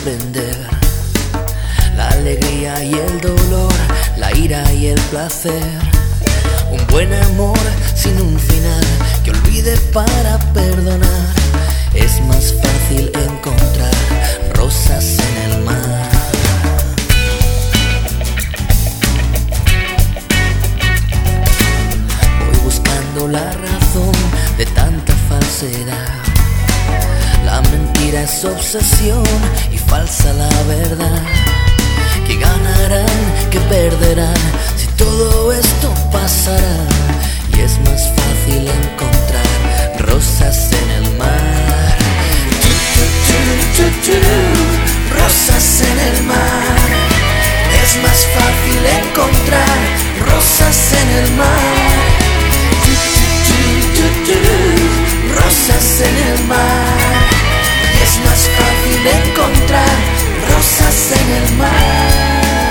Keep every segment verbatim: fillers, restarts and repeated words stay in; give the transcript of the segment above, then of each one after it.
comprender la alegría y el dolor, la ira y el placer. Un buen amor sin un final que olvide para perdonar. Es más fácil encontrar rosas en el mar. Voy buscando la razón de tanta falsedad. La mentira es obsesión y falsa la verdad. ¿Qué ganarán? ¿Qué perderán? Si todo esto pasará. Y es más fácil encontrar rosas en el mar. Rosas en el mar. Es más fácil encontrar rosas en el mar. Rosas en el mar. Es más fácil encontrar rosas en el mar.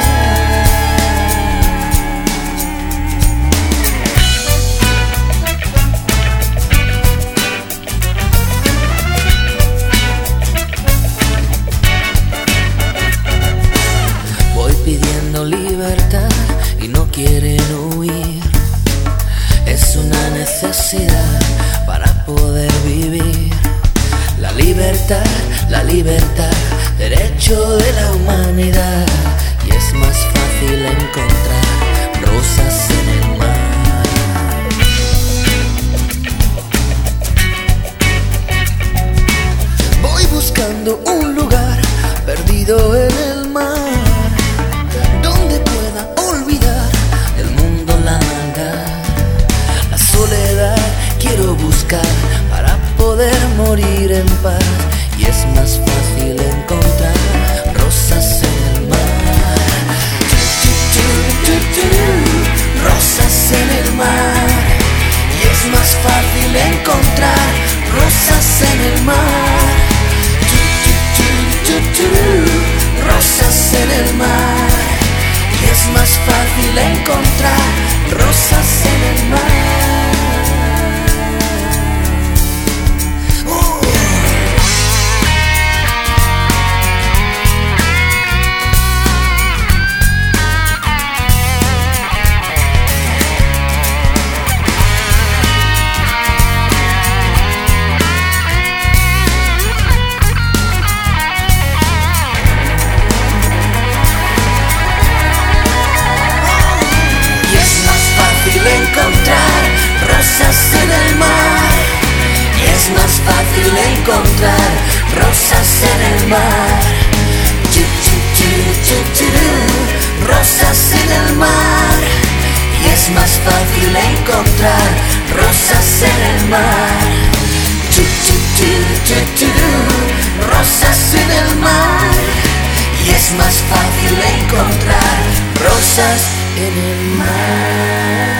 Voy pidiendo libertad y no quieren huir. Es una necesidad para poder vivir. La libertad, la libertad, derecho de la humanidad. Y es más fácil encontrar rosas en el mar. Voy buscando un lugar perdido en el mar, donde pueda olvidar del mundo la maldad. La soledad quiero buscar para poder morir en paz. Y es más fácil encontrar rosas en el mar. Rosas en el mar. Y es más fácil encontrar rosas en el mar. Rosas en el mar. Y es más fácil encontrar rosas en el mar. Encontrar rosas en el mar. Y es más fácil encontrar rosas en el mar. Rosas en el mar. Y es más fácil encontrar rosas en el mar. Rosas en el mar. Y es más fácil encontrar rosas en el mar.